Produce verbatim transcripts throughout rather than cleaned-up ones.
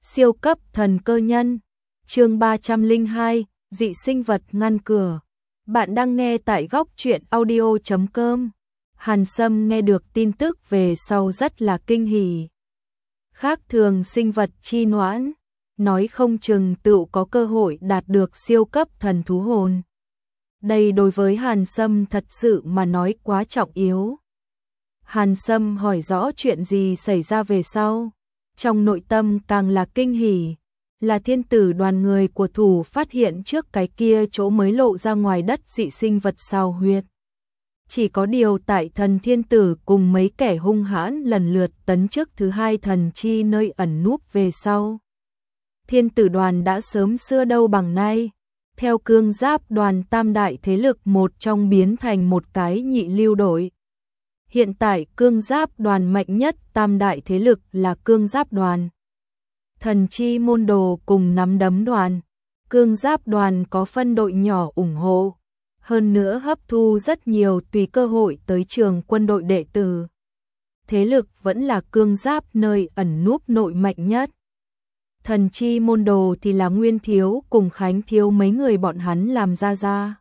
Siêu cấp thần cơ nhân. Chương ba trăm lẻ hai, dị sinh vật ngăn cửa. Bạn đang nghe tại góc truyện audio chấm com. Hàn Sâm nghe được tin tức về sau rất là kinh hỉ. Khác thường sinh vật chi noãn, nói không chừng tựu có cơ hội đạt được siêu cấp thần thú hồn. Đây đối với Hàn Sâm thật sự mà nói quá trọng yếu. Hàn Sâm hỏi rõ chuyện gì xảy ra về sau. Trong nội tâm càng là kinh hỉ, là thiên tử đoàn người của thủ phát hiện trước cái kia chỗ mới lộ ra ngoài đất dị sinh vật sao huyệt. Chỉ có điều tại thần thiên tử cùng mấy kẻ hung hãn lần lượt tấn chức thứ hai thần chi nơi ẩn núp về sau. Thiên tử đoàn đã sớm xưa đâu bằng nay, theo cương giáp đoàn tam đại thế lực một trong biến thành một cái nhị lưu đội. Hiện tại cương giáp đoàn mạnh nhất tam đại thế lực là cương giáp đoàn, thần chi môn đồ cùng nắm đấm đoàn. Cương giáp đoàn có phân đội nhỏ ủng hộ, hơn nữa hấp thu rất nhiều tùy cơ hội tới trường quân đội đệ tử. Thế lực vẫn là cương giáp nơi ẩn núp nội mạnh nhất. Thần chi môn đồ thì là Nguyên Thiếu cùng Khánh Thiếu mấy người bọn hắn làm ra ra.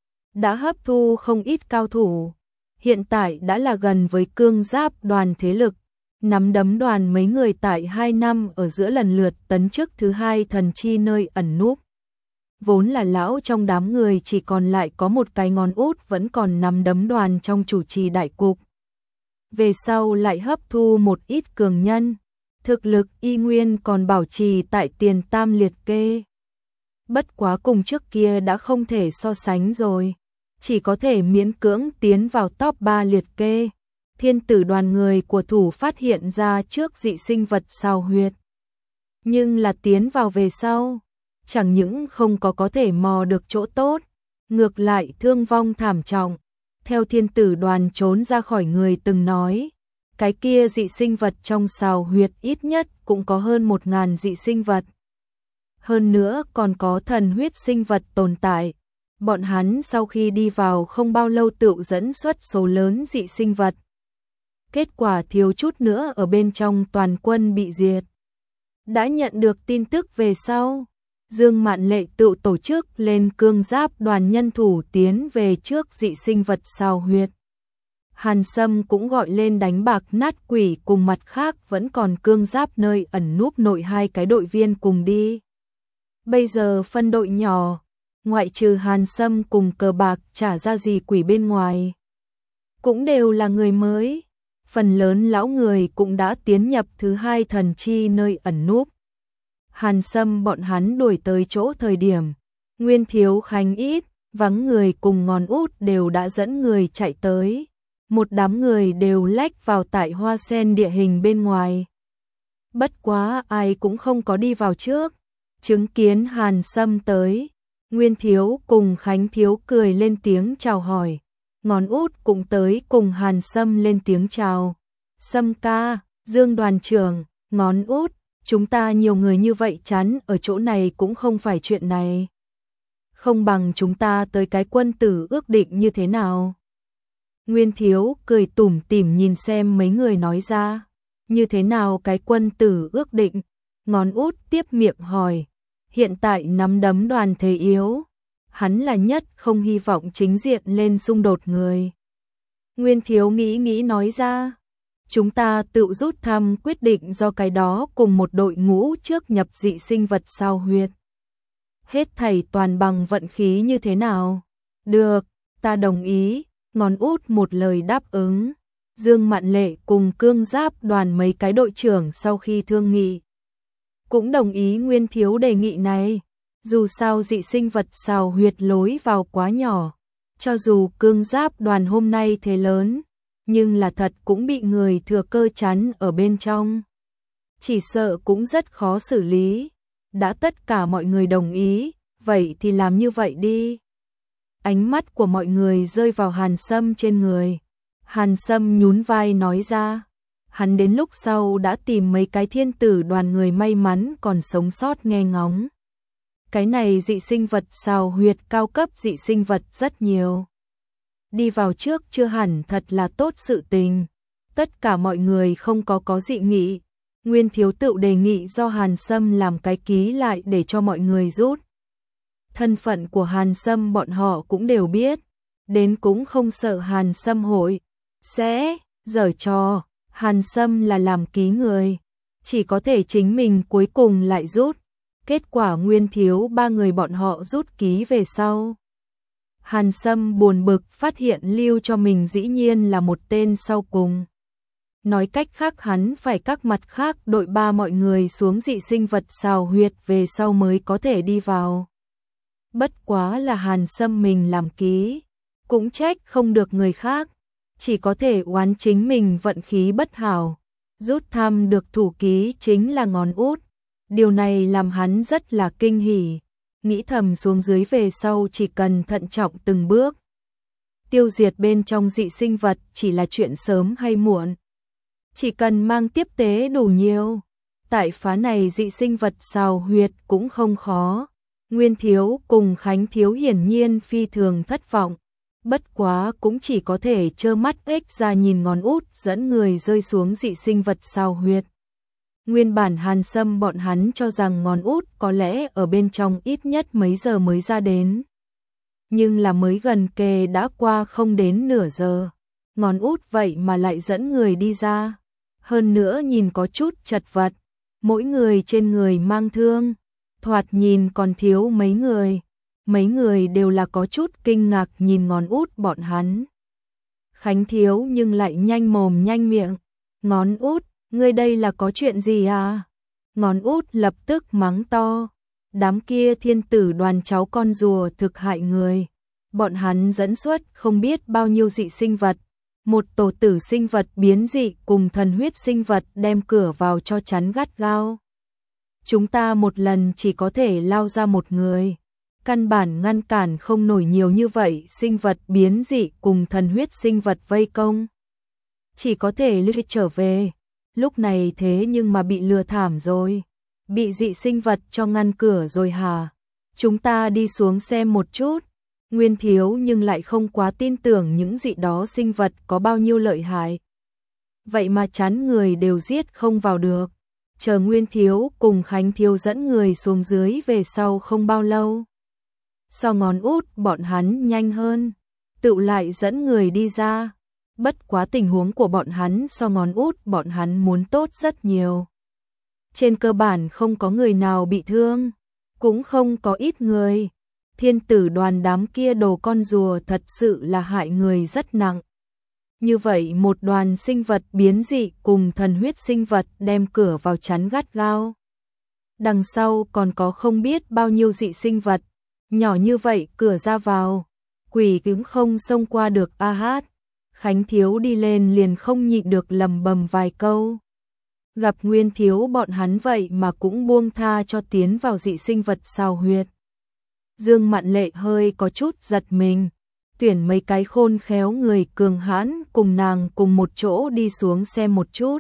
Đã hấp thu không ít cao thủ, hiện tại đã là gần với cương giáp đoàn thế lực. Nắm đấm đoàn mấy người tại hai năm ở giữa lần lượt tấn chức thứ hai thần chi nơi ẩn núp. Vốn là lão trong đám người chỉ còn lại có một cái ngón út vẫn còn nắm đấm đoàn trong chủ trì đại cục. Về sau lại hấp thu một ít cường nhân, thực lực y nguyên còn bảo trì tại tiền tam liệt kê. Bất quá cùng trước kia đã không thể so sánh rồi, chỉ có thể miễn cưỡng tiến vào top ba liệt kê. Thiên tử đoàn người của thủ phát hiện ra trước dị sinh vật sao huyệt. Nhưng là tiến vào về sau, chẳng những không có có thể mò được chỗ tốt, ngược lại thương vong thảm trọng. Theo thiên tử đoàn trốn ra khỏi người từng nói, cái kia dị sinh vật trong sao huyệt ít nhất cũng có hơn một ngàn dị sinh vật. Hơn nữa còn có thần huyết sinh vật tồn tại. Bọn hắn sau khi đi vào không bao lâu tựu dẫn xuất số lớn dị sinh vật. Kết quả thiếu chút nữa ở bên trong toàn quân bị diệt. Đã nhận được tin tức về sau, Dương Mạn Lệ tự tổ chức lên cương giáp đoàn nhân thủ tiến về trước dị sinh vật sao huyệt. Hàn Sâm cũng gọi lên đánh bạc nát quỷ cùng mặt khác vẫn còn cương giáp nơi ẩn núp nội hai cái đội viên cùng đi. Bây giờ phân đội nhỏ, ngoại trừ Hàn Sâm cùng cờ bạc trả ra gì quỷ bên ngoài, cũng đều là người mới. Phần lớn lão người cũng đã tiến nhập thứ hai thần chi nơi ẩn núp. Hàn Sâm bọn hắn đuổi tới chỗ thời điểm, Nguyên Thiếu Khánh ít, vắng người cùng ngón út đều đã dẫn người chạy tới. Một đám người đều lách vào tại hoa sen địa hình bên ngoài. Bất quá ai cũng không có đi vào trước. Chứng kiến Hàn Sâm tới, Nguyên Thiếu cùng Khánh Thiếu cười lên tiếng chào hỏi. Ngón út cũng tới cùng Hàn Sâm lên tiếng chào. Sâm ca, Dương đoàn trưởng, ngón út, chúng ta nhiều người như vậy chắn ở chỗ này cũng không phải chuyện này. Không bằng chúng ta tới cái quân tử ước định như thế nào? Nguyên Thiếu cười tủm tỉm nhìn xem mấy người nói ra. Như thế nào cái quân tử ước định? Ngón út tiếp miệng hỏi. Hiện tại nắm đấm đoàn thế yếu, hắn là nhất không hy vọng chính diện lên xung đột người. Nguyên Thiếu nghĩ nghĩ nói ra, chúng ta tự rút thăm quyết định do cái đó cùng một đội ngũ trước nhập dị sinh vật sao huyệt. Hết thảy toàn bằng vận khí như thế nào? Được, ta đồng ý. Ngón út một lời đáp ứng. Dương Mạn Lệ cùng cương giáp đoàn mấy cái đội trưởng sau khi thương nghị, cũng đồng ý Nguyên Thiếu đề nghị này. Dù sao dị sinh vật sao huyệt lối vào quá nhỏ, cho dù cương giáp đoàn hôm nay thế lớn, nhưng là thật cũng bị người thừa cơ chắn ở bên trong. Chỉ sợ cũng rất khó xử lý. Đã tất cả mọi người đồng ý, vậy thì làm như vậy đi. Ánh mắt của mọi người rơi vào Hàn Sâm trên người. Hàn Sâm nhún vai nói ra, hắn đến lúc sau đã tìm mấy cái thiên tử đoàn người may mắn còn sống sót nghe ngóng. Cái này dị sinh vật sao huyệt cao cấp dị sinh vật rất nhiều. Đi vào trước chưa hẳn thật là tốt sự tình. Tất cả mọi người không có có dị nghị. Nguyên Thiếu tự đề nghị do Hàn Sâm làm cái ký lại để cho mọi người rút. Thân phận của Hàn Sâm bọn họ cũng đều biết, đến cũng không sợ Hàn Sâm hội sẽ giở trò. Hàn Sâm là làm ký người, chỉ có thể chính mình cuối cùng lại rút. Kết quả Nguyên Thiếu ba người bọn họ rút ký về sau. Hàn Sâm buồn bực phát hiện lưu cho mình dĩ nhiên là một tên sau cùng. Nói cách khác hắn phải các mặt khác đội ba mọi người xuống dị sinh vật xào huyệt về sau mới có thể đi vào. Bất quá là Hàn Sâm mình làm ký, cũng trách không được người khác, chỉ có thể oán chính mình vận khí bất hảo. Rút thăm được thủ ký chính là ngón út, điều này làm hắn rất là kinh hỉ, nghĩ thầm xuống dưới về sau chỉ cần thận trọng từng bước. Tiêu diệt bên trong dị sinh vật chỉ là chuyện sớm hay muộn, chỉ cần mang tiếp tế đủ nhiều. Tại phá này dị sinh vật xào huyệt cũng không khó. Nguyên Thiếu cùng Khánh Thiếu hiển nhiên phi thường thất vọng, bất quá cũng chỉ có thể trơ mắt ếch ra nhìn ngón út dẫn người rơi xuống dị sinh vật xào huyệt. Nguyên bản Hàn Sâm bọn hắn cho rằng ngón út có lẽ ở bên trong ít nhất mấy giờ mới ra đến. Nhưng là mới gần kề đã qua không đến nửa giờ, ngón út vậy mà lại dẫn người đi ra. Hơn nữa nhìn có chút chật vật, mỗi người trên người mang thương, thoạt nhìn còn thiếu mấy người. Mấy người đều là có chút kinh ngạc nhìn ngón út bọn hắn. Khánh Thiếu nhưng lại nhanh mồm nhanh miệng. Ngón út, ngươi đây là có chuyện gì à? Ngón út lập tức mắng to. Đám kia thiên tử đoàn cháu con rùa thực hại người. Bọn hắn dẫn xuất không biết bao nhiêu dị sinh vật. Một tổ tử sinh vật biến dị cùng thần huyết sinh vật đem cửa vào cho chắn gắt gao. Chúng ta một lần chỉ có thể lao ra một người. Căn bản ngăn cản không nổi nhiều như vậy sinh vật biến dị cùng thần huyết sinh vật vây công. Chỉ có thể lưu trở về. Lúc này thế nhưng mà bị lừa thảm rồi. Bị dị sinh vật cho ngăn cửa rồi hả? Chúng ta đi xuống xem một chút. Nguyên Thiếu nhưng lại không quá tin tưởng những dị đó sinh vật có bao nhiêu lợi hại. Vậy mà chán người đều giết không vào được. Chờ Nguyên Thiếu cùng Khánh Thiếu dẫn người xuống dưới về sau không bao lâu. So ngón út bọn hắn nhanh hơn, tự lại dẫn người đi ra. Bất quá tình huống của bọn hắn so ngón út bọn hắn muốn tốt rất nhiều. Trên cơ bản không có người nào bị thương, cũng không có ít người. Thiên tử đoàn đám kia đồ con rùa thật sự là hại người rất nặng. Như vậy một đoàn sinh vật biến dị cùng thần huyết sinh vật đem cửa vào chắn gắt gao. Đằng sau còn có không biết bao nhiêu dị sinh vật. Nhỏ như vậy cửa ra vào, quỷ cũng không xông qua được a hát. Khánh Thiếu đi lên liền không nhịn được lầm bầm vài câu. Gặp Nguyên Thiếu bọn hắn vậy mà cũng buông tha cho tiến vào dị sinh vật xào huyệt. Dương Mạn Lệ hơi có chút giật mình, tuyển mấy cái khôn khéo người cường hãn cùng nàng cùng một chỗ đi xuống xem một chút.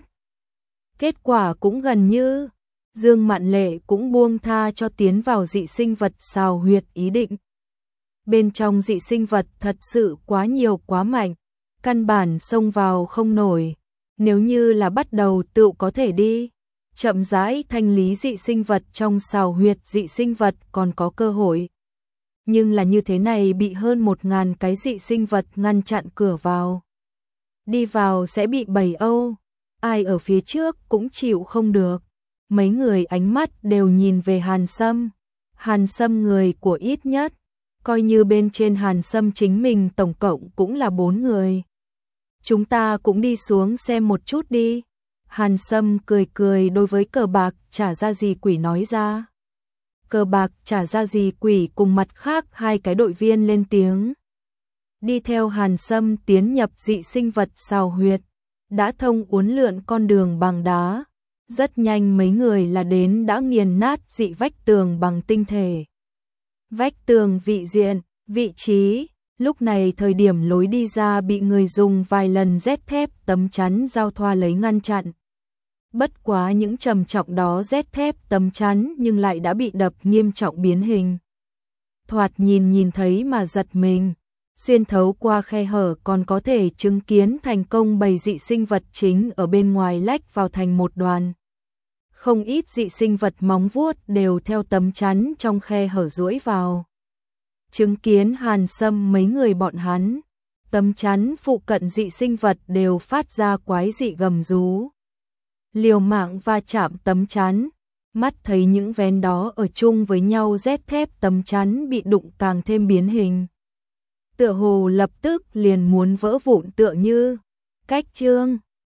Kết quả cũng gần như Dương Mạn Lệ cũng buông tha cho tiến vào dị sinh vật xào huyệt ý định. Bên trong dị sinh vật thật sự quá nhiều quá mạnh, căn bản xông vào không nổi. Nếu như là bắt đầu tự có thể đi, chậm rãi thanh lý dị sinh vật trong xào huyệt dị sinh vật còn có cơ hội. Nhưng là như thế này bị hơn một ngàn cái dị sinh vật ngăn chặn cửa vào. Đi vào sẽ bị bầy âu, ai ở phía trước cũng chịu không được. Mấy người ánh mắt đều nhìn về Hàn Sâm. Hàn Sâm người của ít nhất, coi như bên trên Hàn Sâm chính mình tổng cộng cũng là bốn người. Chúng ta cũng đi xuống xem một chút đi. Hàn Sâm cười cười đối với Cờ Bạc Trả Ra Gì Quỷ nói ra. Cờ Bạc Trả Ra Gì Quỷ cùng mặt khác hai cái đội viên lên tiếng. Đi theo Hàn Sâm tiến nhập dị sinh vật xào huyệt, đã thông uốn lượn con đường bằng đá. Rất nhanh mấy người là đến đã nghiền nát dị vách tường bằng tinh thể. Vách tường vị diện, vị trí, lúc này thời điểm lối đi ra bị người dùng vài lần rét thép tấm chắn giao thoa lấy ngăn chặn. Bất quá những trầm trọng đó rét thép tấm chắn nhưng lại đã bị đập nghiêm trọng biến hình. Thoạt nhìn nhìn thấy mà giật mình, xuyên thấu qua khe hở còn có thể chứng kiến thành công bầy dị sinh vật chính ở bên ngoài lách vào thành một đoàn. Không ít dị sinh vật móng vuốt đều theo tấm chắn trong khe hở duỗi vào. Chứng kiến Hàn Sâm mấy người bọn hắn, tấm chắn phụ cận dị sinh vật đều phát ra quái dị gầm rú. Liều mạng va chạm tấm chắn, mắt thấy những vén đó ở chung với nhau rét thép tấm chắn bị đụng càng thêm biến hình. Tựa hồ lập tức liền muốn vỡ vụn tựa như cách chương.